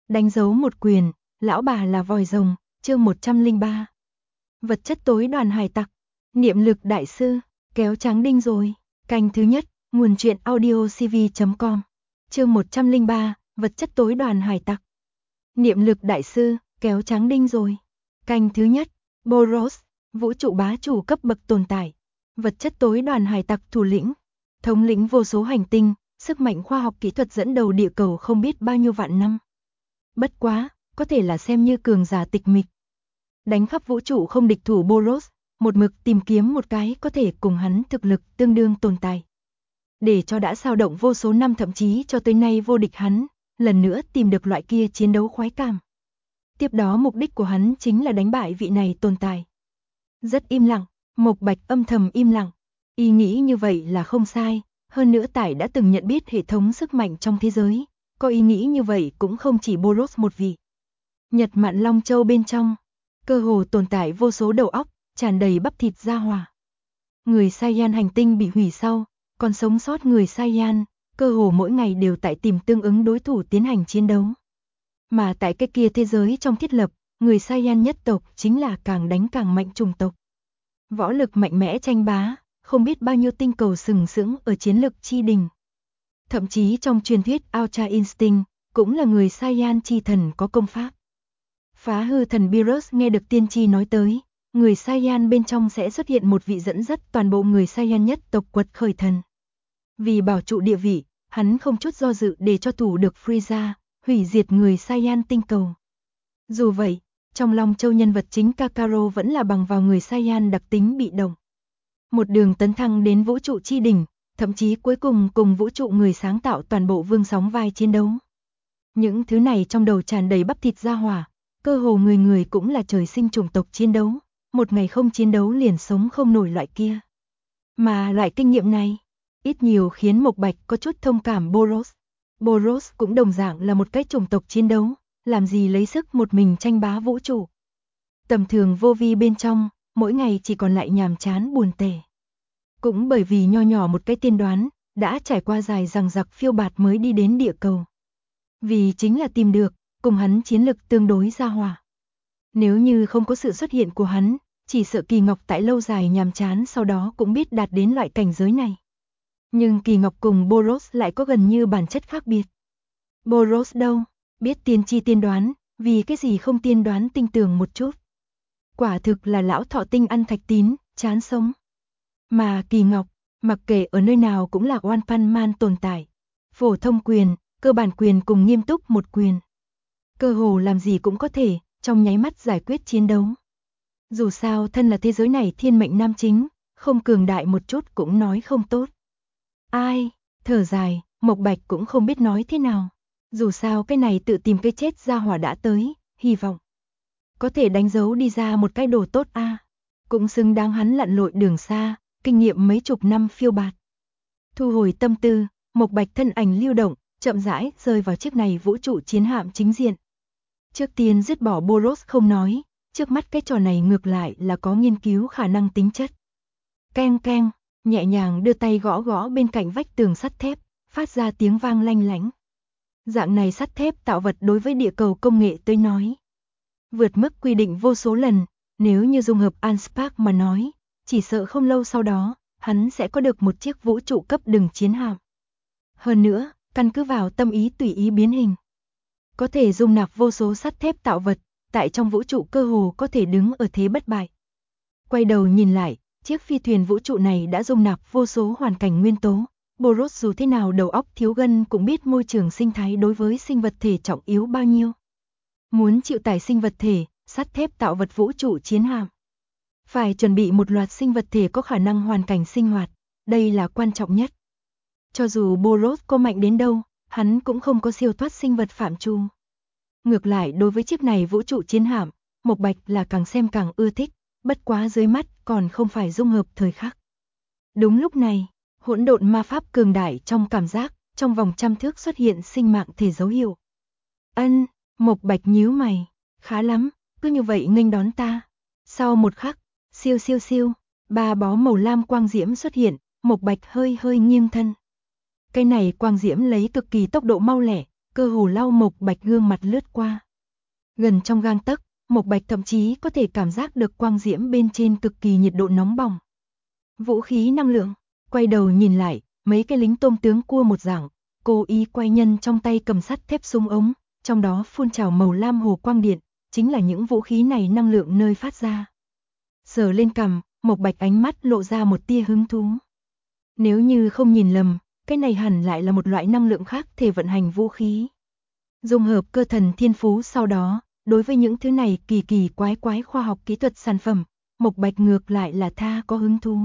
Đánh dấu một quyền, lão bà là vòi rồng, chương 103. Vật chất tối đoàn hải tặc, niệm lực đại sư, kéo trắng đinh rồi, canh thứ nhất, nguồn truyện audiocv.com, chương 103, vật chất tối đoàn hải tặc. Niệm lực đại sư, kéo trắng đinh rồi, canh thứ nhất, Boros, vũ trụ bá chủ cấp bậc tồn tại, vật chất tối đoàn hải tặc thủ lĩnh, thống lĩnh vô số hành tinh, sức mạnh khoa học kỹ thuật dẫn đầu địa cầu không biết bao nhiêu vạn năm. Bất quá, có thể là xem như cường giả tịch mịch. Đánh khắp vũ trụ không địch thủ Boros, một mực tìm kiếm một cái có thể cùng hắn thực lực tương đương tồn tại. Để cho đã sao động vô số năm thậm chí cho tới nay vô địch hắn, lần nữa tìm được loại kia chiến đấu khoái cảm. Tiếp đó mục đích của hắn chính là đánh bại vị này tồn tại. Rất im lặng, Mộc Bạch âm thầm im lặng. Ý nghĩ như vậy là không sai, hơn nữa Tải đã từng nhận biết hệ thống sức mạnh trong thế giới. Có ý nghĩ như vậy cũng không chỉ Boros một vị. Nhật Mạn Long Châu bên trong, cơ hồ tồn tại vô số đầu óc, tràn đầy bắp thịt ra hỏa. Người Saiyan hành tinh bị hủy sau, còn sống sót người Saiyan, cơ hồ mỗi ngày đều tại tìm tương ứng đối thủ tiến hành chiến đấu. Mà tại cái kia thế giới trong thiết lập, người Saiyan nhất tộc chính là càng đánh càng mạnh chủng tộc. Võ lực mạnh mẽ tranh bá, không biết bao nhiêu tinh cầu sừng sững ở chiến lực chi đỉnh. Thậm chí trong truyền thuyết Ultra Instinct, cũng là người Saiyan chi thần có công pháp. Phá hư thần Beerus nghe được tiên tri nói tới, người Saiyan bên trong sẽ xuất hiện một vị dẫn dắt toàn bộ người Saiyan nhất tộc quật khởi thần. Vì bảo trụ địa vị, hắn không chút do dự để cho thủ được Frieza, hủy diệt người Saiyan tinh cầu. Dù vậy, trong Long Châu nhân vật chính Kakarot vẫn là bằng vào người Saiyan đặc tính bị động. Một đường tấn thăng đến vũ trụ chi đỉnh, thậm chí cuối cùng cùng vũ trụ người sáng tạo toàn bộ vương sóng vai chiến đấu. Những thứ này trong đầu tràn đầy bắp thịt ra hỏa, cơ hồ người người cũng là trời sinh chủng tộc chiến đấu, một ngày không chiến đấu liền sống không nổi loại kia. Mà loại kinh nghiệm này, ít nhiều khiến Mộc Bạch có chút thông cảm Boros. Boros cũng đồng dạng là một cái chủng tộc chiến đấu, làm gì lấy sức một mình tranh bá vũ trụ. Tầm thường vô vi bên trong, mỗi ngày chỉ còn lại nhàm chán buồn tẻ. Cũng bởi vì nho nhỏ một cái tiên đoán, đã trải qua dài dằng dặc phiêu bạt mới đi đến địa cầu. Vì chính là tìm được, cùng hắn chiến lực tương đối ra hòa. Nếu như không có sự xuất hiện của hắn, chỉ sợ Kỳ Ngọc tại lâu dài nhàm chán sau đó cũng biết đạt đến loại cảnh giới này. Nhưng Kỳ Ngọc cùng Boros lại có gần như bản chất khác biệt. Boros đâu, biết tiên tri tiên đoán, vì cái gì không tiên đoán tinh tường một chút. Quả thực là lão thọ tinh ăn thạch tín, chán sống. Mà Kỳ Ngọc, mặc kệ ở nơi nào cũng là One Punch Man tồn tại. Phổ thông quyền, cơ bản quyền cùng nghiêm túc một quyền. Cơ hồ làm gì cũng có thể, trong nháy mắt giải quyết chiến đấu. Dù sao thân là thế giới này thiên mệnh nam chính, không cường đại một chút cũng nói không tốt. Ai, thở dài, Mộc Bạch cũng không biết nói thế nào. Dù sao cái này tự tìm cái chết ra hỏa đã tới, hy vọng có thể đánh dấu đi ra một cái đồ tốt a. Cũng xứng đáng hắn lặn lội đường xa, kinh nghiệm mấy chục năm phiêu bạt. Thu hồi tâm tư, Mộc Bạch thân ảnh lưu động, chậm rãi rơi vào chiếc này vũ trụ chiến hạm chính diện. Trước tiên dứt bỏ Boros không nói, trước mắt cái trò này ngược lại là có nghiên cứu khả năng tính chất. Keng keng, nhẹ nhàng đưa tay gõ gõ bên cạnh vách tường sắt thép, phát ra tiếng vang lanh lảnh. Dạng này sắt thép tạo vật đối với địa cầu công nghệ tới nói, vượt mức quy định vô số lần, nếu như dung hợp Anspark mà nói, chỉ sợ không lâu sau đó, hắn sẽ có được một chiếc vũ trụ cấp đường chiến hạm. Hơn nữa, căn cứ vào tâm ý tùy ý biến hình, có thể dung nạp vô số sắt thép tạo vật, tại trong vũ trụ cơ hồ có thể đứng ở thế bất bại. Quay đầu nhìn lại, chiếc phi thuyền vũ trụ này đã dung nạp vô số hoàn cảnh nguyên tố. Boros dù thế nào đầu óc thiếu gân cũng biết môi trường sinh thái đối với sinh vật thể trọng yếu bao nhiêu. Muốn chịu tải sinh vật thể, sắt thép tạo vật vũ trụ chiến hạm, phải chuẩn bị một loạt sinh vật thể có khả năng hoàn cảnh sinh hoạt, đây là quan trọng nhất. Cho dù Boros có mạnh đến đâu, hắn cũng không có siêu thoát sinh vật phạm trù. Ngược lại đối với chiếc này vũ trụ chiến hạm, Mộc Bạch là càng xem càng ưa thích, bất quá dưới mắt còn không phải dung hợp thời khắc. Đúng lúc này, hỗn độn ma pháp cường đại trong cảm giác, trong vòng trăm thước xuất hiện sinh mạng thể dấu hiệu. Ân, Mộc Bạch nhíu mày, khá lắm, cứ như vậy nghênh đón ta. Sau một khắc, siêu siêu siêu, ba bó màu lam quang diễm xuất hiện, Mộc Bạch hơi hơi nghiêng thân. Cái này quang diễm lấy cực kỳ tốc độ mau lẻ, cơ hồ lau Mộc Bạch gương mặt lướt qua. Gần trong gang tấc, Mộc Bạch thậm chí có thể cảm giác được quang diễm bên trên cực kỳ nhiệt độ nóng bỏng. Vũ khí năng lượng, quay đầu nhìn lại, mấy cái lính tôm tướng cua một dạng, cố ý quay nhân trong tay cầm sắt thép súng ống, trong đó phun trào màu lam hồ quang điện, chính là những vũ khí này năng lượng nơi phát ra. Sờ lên cằm, Mộc Bạch ánh mắt lộ ra một tia hứng thú. Nếu như không nhìn lầm, cái này hẳn lại là một loại năng lượng khác thể vận hành vũ khí. Dung hợp cơ thần thiên phú sau đó, đối với những thứ này kỳ kỳ quái quái khoa học kỹ thuật sản phẩm, Mộc Bạch ngược lại là tha có hứng thú.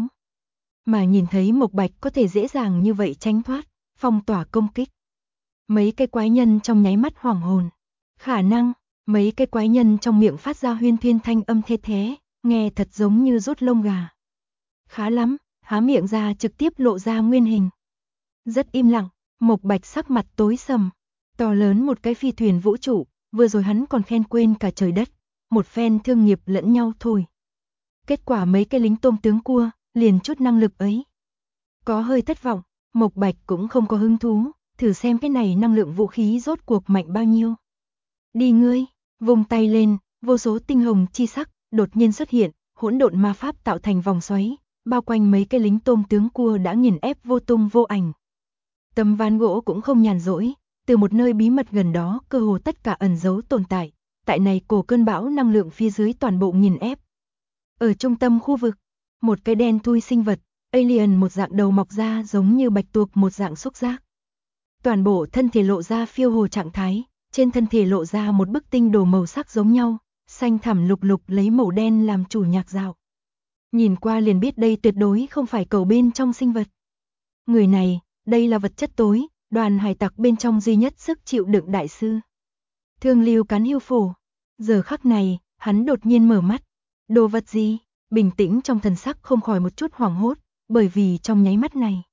Mà nhìn thấy Mộc Bạch có thể dễ dàng như vậy tránh thoát, phong tỏa công kích. Mấy cái quái nhân trong nháy mắt hoảng hồn. Khả năng, mấy cái quái nhân trong miệng phát ra huyên thuyên thanh âm thê thế, nghe thật giống như rút lông gà. Khá lắm, há miệng ra trực tiếp lộ ra nguyên hình. Rất im lặng, Mộc Bạch sắc mặt tối sầm. To lớn một cái phi thuyền vũ trụ, vừa rồi hắn còn khen quên cả trời đất, một phen thương nghiệp lẫn nhau thôi. Kết quả mấy cái lính tôm tướng cua, liền chút năng lực ấy. Có hơi thất vọng, Mộc Bạch cũng không có hứng thú, thử xem cái này năng lượng vũ khí rốt cuộc mạnh bao nhiêu. Đi ngươi, vùng tay lên, vô số tinh hồng chi sắc, đột nhiên xuất hiện, hỗn độn ma pháp tạo thành vòng xoáy, bao quanh mấy cái lính tôm tướng cua đã nghiền ép vô tung vô ảnh. Tấm ván gỗ cũng không nhàn rỗi, từ một nơi bí mật gần đó cơ hồ tất cả ẩn giấu tồn tại, tại này cổ cơn bão năng lượng phía dưới toàn bộ nghiền ép. Ở trung tâm khu vực, một cái đen thui sinh vật, alien một dạng đầu mọc ra giống như bạch tuộc một dạng xúc giác. Toàn bộ thân thể lộ ra phiêu hồ trạng thái, trên thân thể lộ ra một bức tinh đồ màu sắc giống nhau, xanh thẳm lục lục lấy màu đen làm chủ nhạc dạo. Nhìn qua liền biết đây tuyệt đối không phải cầu bên trong sinh vật. Người này, đây là vật chất tối, đoàn hải tặc bên trong duy nhất sức chịu đựng đại sư. Thương Lưu Cán Hưu Phổ. Giờ khắc này, hắn đột nhiên mở mắt. Đồ vật gì? Bình tĩnh trong thần sắc không khỏi một chút hoảng hốt, bởi vì trong nháy mắt này.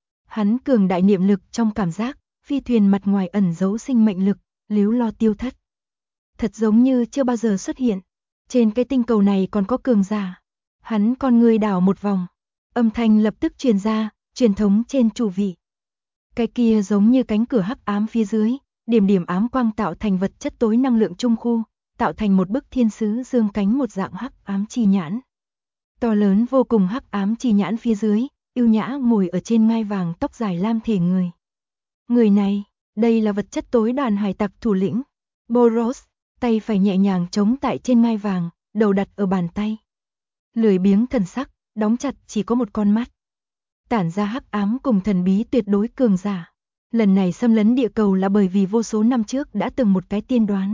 Hắn cường đại niệm lực trong cảm giác, phi thuyền mặt ngoài ẩn giấu sinh mệnh lực, líu lo tiêu thất. Thật giống như chưa bao giờ xuất hiện. Trên cái tinh cầu này còn có cường giả. Hắn con người đảo một vòng. Âm thanh lập tức truyền ra, truyền thống trên chủ vị. Cái kia giống như cánh cửa hắc ám phía dưới, điểm điểm ám quang tạo thành vật chất tối năng lượng trung khu, tạo thành một bức thiên sứ dương cánh một dạng hắc ám chi nhãn. To lớn vô cùng hắc ám chi nhãn phía dưới, yêu nhã ngồi ở trên ngai vàng tóc dài lam thể người. Người này, đây là vật chất tối đoàn hải tặc thủ lĩnh. Boros, tay phải nhẹ nhàng chống tại trên ngai vàng, đầu đặt ở bàn tay. Lười biếng thần sắc, đóng chặt chỉ có một con mắt. Tản ra hắc ám cùng thần bí tuyệt đối cường giả. Lần này xâm lấn địa cầu là bởi vì vô số năm trước đã từng một cái tiên đoán.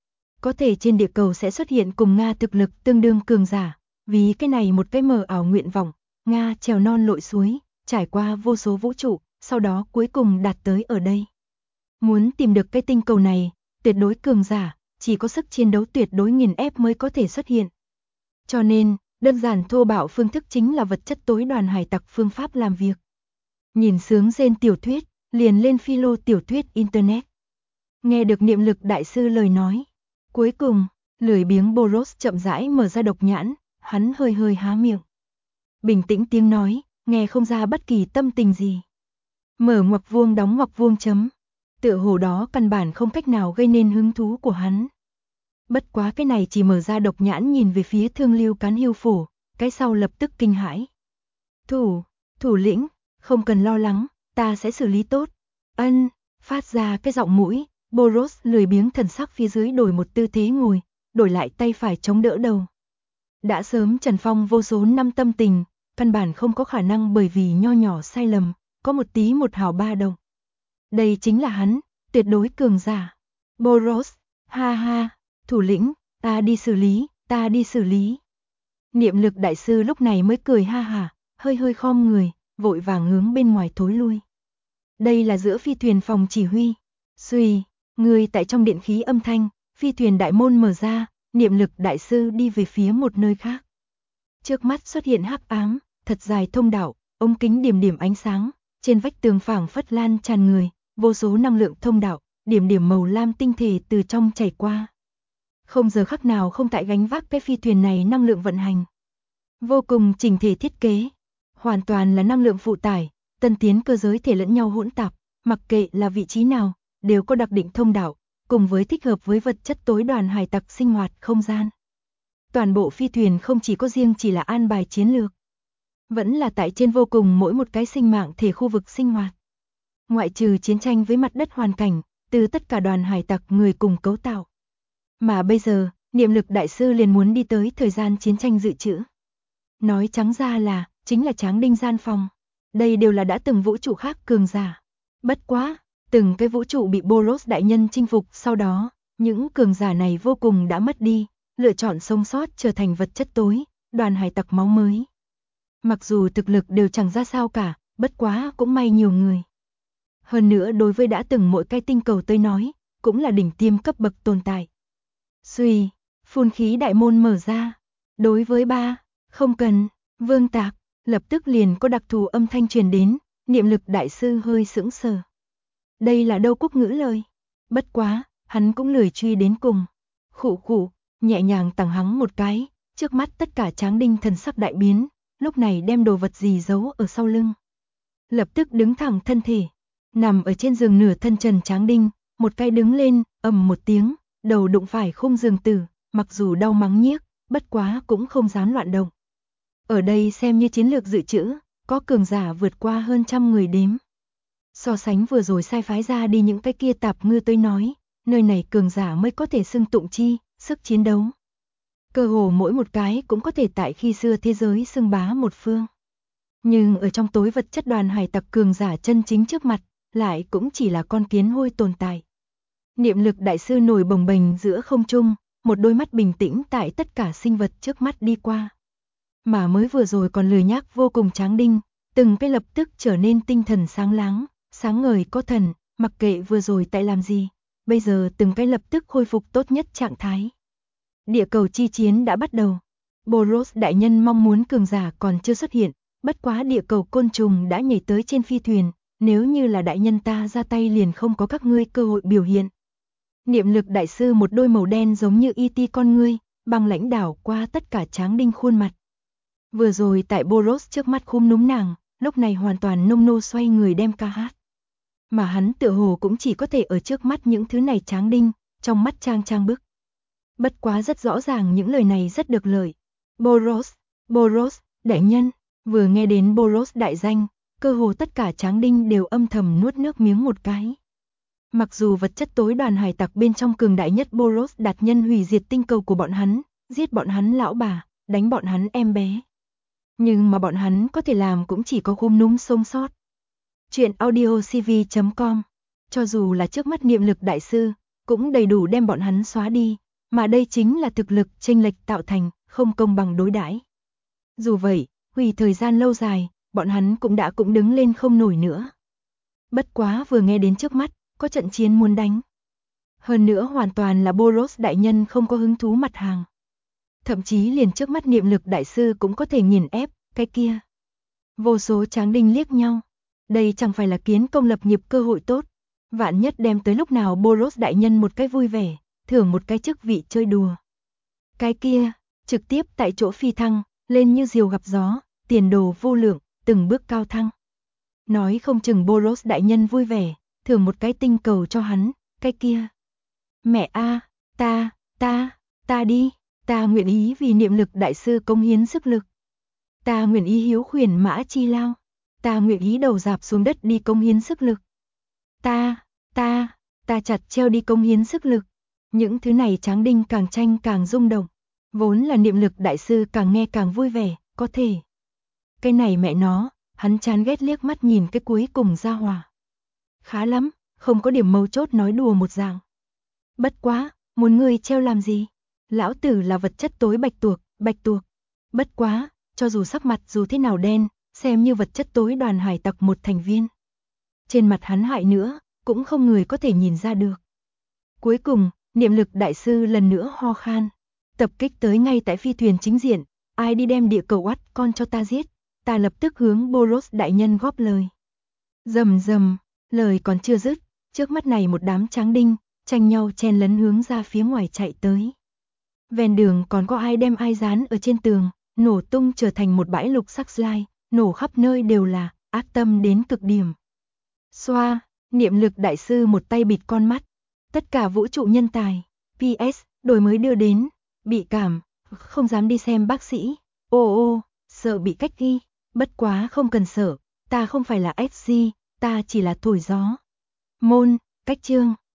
Có thể trên địa cầu sẽ xuất hiện cùng Nga thực lực tương đương cường giả, vì cái này một cái mờ ảo nguyện vọng, Nga trèo non lội suối, trải qua vô số vũ trụ, sau đó cuối cùng đạt tới ở đây. Muốn tìm được cái tinh cầu này, tuyệt đối cường giả, chỉ có sức chiến đấu tuyệt đối nghiền ép mới có thể xuất hiện. Cho nên, đơn giản thô bạo phương thức chính là vật chất tối đoàn hải tặc phương pháp làm việc. Nhìn sướng rên tiểu thuyết, liền lên philo tiểu thuyết internet. Nghe được niệm lực đại sư lời nói. Cuối cùng, lười biếng Boros chậm rãi mở ra độc nhãn, hắn hơi hơi há miệng. Bình tĩnh tiếng nói, nghe không ra bất kỳ tâm tình gì. Mở ngoặc vuông đóng ngoặc vuông chấm. Tựa hồ đó căn bản không cách nào gây nên hứng thú của hắn. Bất quá cái này chỉ mở ra độc nhãn nhìn về phía Thương Lưu Cán Hưu Phổ, cái sau lập tức kinh hãi. Thủ lĩnh, không cần lo lắng, ta sẽ xử lý tốt. Ân, phát ra cái giọng mũi, Boros lười biếng thần sắc phía dưới đổi một tư thế ngồi, đổi lại tay phải chống đỡ đầu. Đã sớm trần phong vô số năm tâm tình, căn bản không có khả năng bởi vì nho nhỏ sai lầm, có một tí một hào ba đồng. Đây chính là hắn, tuyệt đối cường giả. Boros, ha ha, thủ lĩnh, ta đi xử lý. Niệm lực đại sư lúc này mới cười ha hả, hơi hơi khom người, vội vàng hướng bên ngoài thối lui. Đây là giữa phi thuyền phòng chỉ huy. Xuy, người tại trong điện khí âm thanh, phi thuyền đại môn mở ra, niệm lực đại sư đi về phía một nơi khác. Trước mắt xuất hiện hắc ám, thật dài thông đạo, ống kính điểm điểm ánh sáng, trên vách tường phảng phất lan tràn người, vô số năng lượng thông đạo, điểm điểm màu lam tinh thể từ trong chảy qua. Không giờ khắc nào không tại gánh vác cái phi thuyền này năng lượng vận hành. Vô cùng chỉnh thể thiết kế, hoàn toàn là năng lượng phụ tải, tân tiến cơ giới thể lẫn nhau hỗn tạp, mặc kệ là vị trí nào, đều có đặc định thông đạo, cùng với thích hợp với vật chất tối đoàn hải tặc sinh hoạt không gian. Toàn bộ phi thuyền không chỉ có riêng chỉ là an bài chiến lược, vẫn là tại trên vô cùng mỗi một cái sinh mạng thể khu vực sinh hoạt. Ngoại trừ chiến tranh với mặt đất hoàn cảnh, từ tất cả đoàn hải tặc người cùng cấu tạo. Mà bây giờ, niệm lực đại sư liền muốn đi tới thời gian chiến tranh dự trữ. Nói trắng ra là, chính là Tráng Đinh gian phòng. Đây đều là đã từng vũ trụ khác cường giả. Bất quá, từng cái vũ trụ bị Boros đại nhân chinh phục sau đó, những cường giả này vô cùng đã mất đi, lựa chọn sống sót trở thành vật chất tối, đoàn hải tặc máu mới. Mặc dù thực lực đều chẳng ra sao cả, bất quá cũng may nhiều người. Hơn nữa đối với đã từng mỗi cái tinh cầu tới nói, cũng là đỉnh tiêm cấp bậc tồn tại. Xuy, phun khí đại môn mở ra. Đối với ba, không cần, Vương Tạc, lập tức liền có đặc thù âm thanh truyền đến, niệm lực đại sư hơi sững sờ. Đây là đâu quốc ngữ lời. Bất quá, hắn cũng lười truy đến cùng. Khụ khụ, nhẹ nhàng tằng hắng một cái, trước mắt tất cả Tráng Đinh thần sắc đại biến, lúc này đem đồ vật gì giấu ở sau lưng. Lập tức đứng thẳng thân thể, nằm ở trên giường nửa thân trần Tráng Đinh, một cái đứng lên, ầm một tiếng, đầu đụng phải khung giường tử, mặc dù đau mắng nhiếc, bất quá cũng không dám loạn động. Ở đây xem như chiến lược dự trữ, có cường giả vượt qua hơn 100 người đếm. So sánh vừa rồi sai phái ra đi những cái kia tạp ngư tới nói, nơi này cường giả mới có thể xưng tụng chi, sức chiến đấu. Cơ hồ mỗi một cái cũng có thể tại khi xưa thế giới xưng bá một phương. Nhưng ở trong tối vật chất đoàn hải tặc cường giả chân chính trước mặt, lại cũng chỉ là con kiến hôi tồn tại. Niệm lực đại sư nổi bồng bềnh giữa không trung, một đôi mắt bình tĩnh tại tất cả sinh vật trước mắt đi qua. Mà mới vừa rồi còn lười nhác vô cùng Tráng Đinh, từng cái lập tức trở nên tinh thần sáng láng, sáng ngời có thần, mặc kệ vừa rồi tại làm gì, bây giờ từng cái lập tức khôi phục tốt nhất trạng thái. Địa cầu chi chiến đã bắt đầu. Boros đại nhân mong muốn cường giả còn chưa xuất hiện, bất quá địa cầu côn trùng đã nhảy tới trên phi thuyền, nếu như là đại nhân ta ra tay liền không có các ngươi cơ hội biểu hiện. Niệm lực đại sư một đôi màu đen giống như E.T. con ngươi, băng lãnh đảo qua tất cả Tráng Đinh khuôn mặt. Vừa rồi tại Boros trước mắt khum núm nàng, lúc này hoàn toàn nông nô xoay người đem ca hát. Mà hắn tựa hồ cũng chỉ có thể ở trước mắt những thứ này Tráng Đinh, trong mắt trang bức. Bất quá rất rõ ràng những lời này rất được lợi. Boros, đại nhân, vừa nghe đến Boros đại danh, cơ hồ tất cả Tráng Đinh đều âm thầm nuốt nước miếng một cái. Mặc dù vật chất tối đoàn hải tặc bên trong cường đại nhất Boros đạt nhân hủy diệt tinh cầu của bọn hắn, giết bọn hắn lão bà, đánh bọn hắn em bé. Nhưng mà bọn hắn có thể làm cũng chỉ có khum núm sống sót. Chuyện audiocv.com. Cho dù là trước mắt niệm lực đại sư, cũng đầy đủ đem bọn hắn xóa đi, mà đây chính là thực lực chênh lệch tạo thành, không công bằng đối đãi. Dù vậy, hủy thời gian lâu dài, bọn hắn cũng đứng lên không nổi nữa. Bất quá vừa nghe đến trước mắt, có trận chiến muốn đánh. Hơn nữa hoàn toàn là Boros đại nhân không có hứng thú mặt hàng. Thậm chí liền trước mắt niệm lực đại sư cũng có thể nghiền ép, cái kia. Vô số Tráng Đinh liếc nhau. Đây chẳng phải là kiến công lập nghiệp cơ hội tốt. Vạn nhất đem tới lúc nào Boros đại nhân một cái vui vẻ, thưởng một cái chức vị chơi đùa. Cái kia, trực tiếp tại chỗ phi thăng, lên như diều gặp gió, tiền đồ vô lượng, từng bước cao thăng. Nói không chừng Boros đại nhân vui vẻ, thưởng một cái tinh cầu cho hắn, cái kia. Mẹ a, ta đi, ta nguyện ý vì niệm lực đại sư cống hiến sức lực. Ta nguyện ý hiếu khuyển mã chi lao, ta nguyện ý đầu rạp xuống đất đi cống hiến sức lực. Ta chặt treo đi cống hiến sức lực. Những thứ này Tráng Đinh càng tranh càng rung động. Vốn là niệm lực đại sư càng nghe càng vui vẻ, có thể. Cái này mẹ nó, hắn chán ghét liếc mắt nhìn cái cuối cùng ra hòa. Khá lắm, không có điểm mấu chốt nói đùa một dạng. Bất quá, muốn ngươi treo làm gì? Lão tử là vật chất tối bạch tuộc. Bất quá, cho dù sắc mặt dù thế nào đen, xem như vật chất tối đoàn hải tặc một thành viên. Trên mặt hắn hại nữa, cũng không người có thể nhìn ra được. Cuối cùng, niệm lực đại sư lần nữa ho khan. Tập kích tới ngay tại phi thuyền chính diện, ai đi đem địa cầu oắt con cho ta giết, ta lập tức hướng Boros đại nhân góp lời. Rầm, lời còn chưa dứt, trước mắt này một đám Tráng Đinh, tranh nhau chen lấn hướng ra phía ngoài chạy tới. Ven đường còn có ai đem ai dán ở trên tường, nổ tung trở thành một bãi lục sắc slide, nổ khắp nơi đều là, ác tâm đến cực điểm. Xoa, Niệm lực đại sư một tay bịt con mắt. Tất cả vũ trụ nhân tài. PS, đổi mới đưa đến. Bị cảm, không dám đi xem bác sĩ. Ô, sợ bị cách ly. Bất quá không cần sợ, ta không phải là SG, ta chỉ là thổi gió. Môn, cách chương.